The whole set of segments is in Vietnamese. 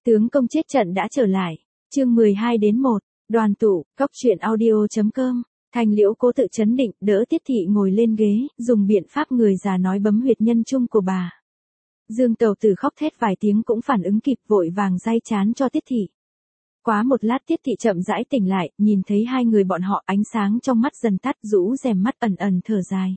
Tướng công chết trận đã trở lại. Chương 12-1, đoàn tụ, cóc truyện audio.com. Thanh Liễu cố tự trấn định, đỡ Tiết Thị ngồi lên ghế, dùng biện pháp người già nói bấm huyệt nhân trung của bà. Dương Tầu Tử khóc thét vài tiếng cũng phản ứng kịp, vội vàng day chán cho Tiết Thị. Quá một lát Tiết Thị chậm rãi tỉnh lại, nhìn thấy hai người bọn họ, ánh sáng trong mắt dần tắt, rũ rèm mắt ẩn ẩn thở dài.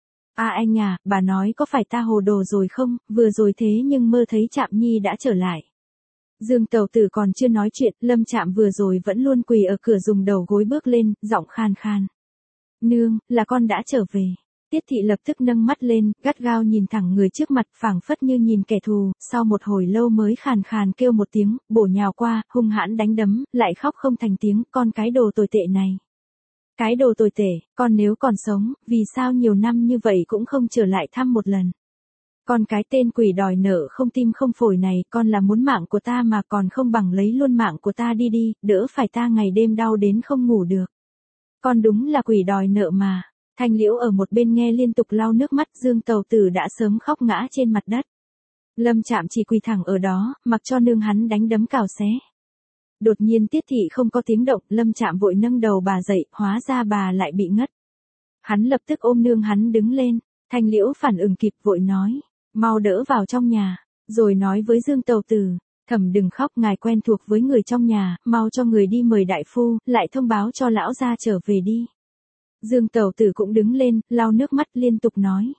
Anh à, bà nói có phải ta hồ đồ rồi không, vừa rồi thế nhưng mơ thấy Trạm Nhi đã trở lại. Dương Tầu Tử còn chưa nói chuyện, Lâm Trạm vừa rồi vẫn luôn quỳ ở cửa dùng đầu gối bước lên, giọng khan khan. Nương, là con đã trở về. Tiết Thị lập tức nâng mắt lên, gắt gao nhìn thẳng người trước mặt, phảng phất như nhìn kẻ thù, sau một hồi lâu mới khàn khàn kêu một tiếng, bổ nhào qua, hung hãn đánh đấm, lại khóc không thành tiếng, con cái đồ tồi tệ này. Cái đồ tồi tệ, con nếu còn sống, vì sao nhiều năm như vậy cũng không trở lại thăm một lần. Con cái tên quỷ đòi nợ không tim không phổi này, con là muốn mạng của ta mà còn không bằng lấy luôn mạng của ta đi đi, đỡ phải ta ngày đêm đau đến không ngủ được. Con đúng là quỷ đòi nợ mà. Thanh Liễu ở một bên nghe liên tục lau nước mắt, Dương Tầu Tử đã sớm khóc ngã trên mặt đất. Lâm Trạm chỉ quỳ thẳng ở đó, mặc cho nương hắn đánh đấm cào xé. Đột nhiên Tiết Thị không có tiếng động, Lâm Trạm vội nâng đầu bà dậy, hóa ra bà lại bị ngất. Hắn lập tức ôm nương hắn đứng lên, Thanh Liễu phản ứng kịp vội nói, mau đỡ vào trong nhà, rồi nói với Dương Tầu Tử, Thẩm đừng khóc, ngài quen thuộc với người trong nhà, mau cho người đi mời đại phu, lại thông báo cho lão gia trở về đi. Dương Tầu Tử cũng đứng lên, lau nước mắt liên tục nói.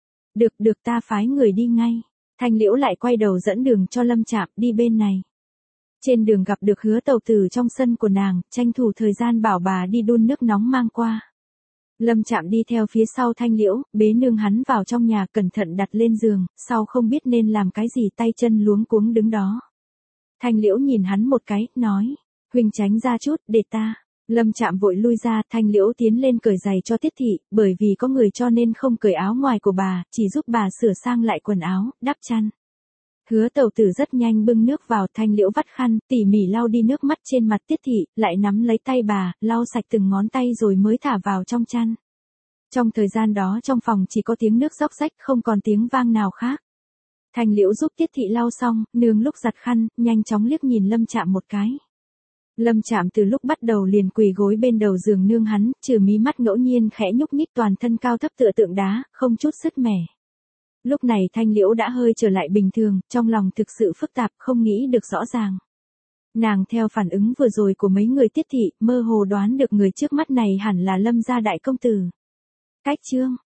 Được ta phái người đi ngay. Thanh Liễu lại quay đầu dẫn đường cho Lâm Trạm đi bên này. Trên đường gặp được Hứa Tầu Tử trong sân của nàng, tranh thủ thời gian bảo bà đi đun nước nóng mang qua. Lâm Trạm đi theo phía sau Thanh Liễu, bế nương hắn vào trong nhà, cẩn thận đặt lên giường, sau không biết nên làm cái gì, tay chân luống cuống đứng đó. Thanh Liễu nhìn hắn một cái, nói, huynh tránh ra chút, để ta. Lâm Trạm vội lui ra, Thanh Liễu tiến lên cởi giày cho Tiết Thị, bởi vì có người cho nên không cởi áo ngoài của bà, chỉ giúp bà sửa sang lại quần áo, đắp chăn. Hứa Tầu Tử rất nhanh bưng nước vào, Thanh Liễu vắt khăn, tỉ mỉ lau đi nước mắt trên mặt Tiết Thị, lại nắm lấy tay bà, lau sạch từng ngón tay rồi mới thả vào trong chăn. Trong thời gian đó trong phòng chỉ có tiếng nước róc rách, không còn tiếng vang nào khác. Thanh Liễu giúp Tiết Thị lau xong, nương lúc giặt khăn, nhanh chóng liếc nhìn Lâm Trạm một cái. Lâm Trạm từ lúc bắt đầu liền quỳ gối bên đầu giường nương hắn, trừ mí mắt ngẫu nhiên khẽ nhúc nhích, toàn thân cao thấp tựa tượng đá, không chút sứt mẻ. Lúc này Thanh Liễu đã hơi trở lại bình thường, trong lòng thực sự phức tạp, không nghĩ được rõ ràng. Nàng theo phản ứng vừa rồi của mấy người Tiết Thị, mơ hồ đoán được người trước mắt này hẳn là Lâm gia đại công tử. Cách chương